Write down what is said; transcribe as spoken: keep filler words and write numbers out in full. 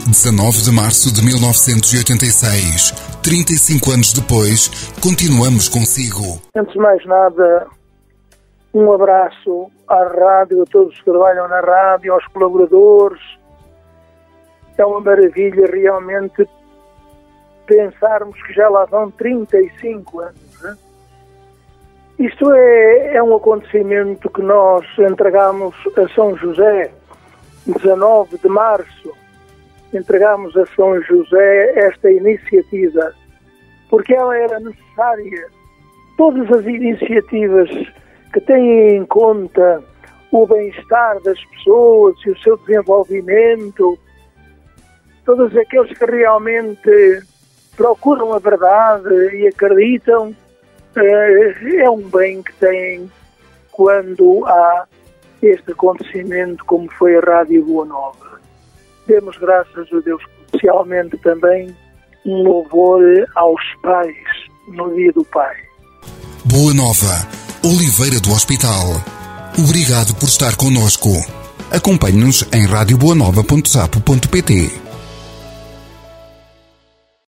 dezanove de março de mil novecentos e oitenta e seis. trinta e cinco anos depois, continuamos consigo. Antes de mais nada, um abraço à rádio, a todos que trabalham na rádio, aos colaboradores. É uma maravilha realmente pensarmos que já lá vão trinta e cinco anos. Né? Isto é, é um acontecimento que nós entregamos a São José, dezanove de março, entregamos a São José esta iniciativa, porque ela era necessária. Todas as iniciativas que têm em conta o bem-estar das pessoas e o seu desenvolvimento, todos aqueles que realmente procuram a verdade e acreditam, é um bem que têm quando há este acontecimento como foi a Rádio Boa Nova. Demos graças a Deus, especialmente também um louvor aos pais, no Dia do Pai. Boa Nova, Oliveira do Hospital. Obrigado por estar connosco. Acompanhe-nos em rádio boa nova ponto zap ponto pt.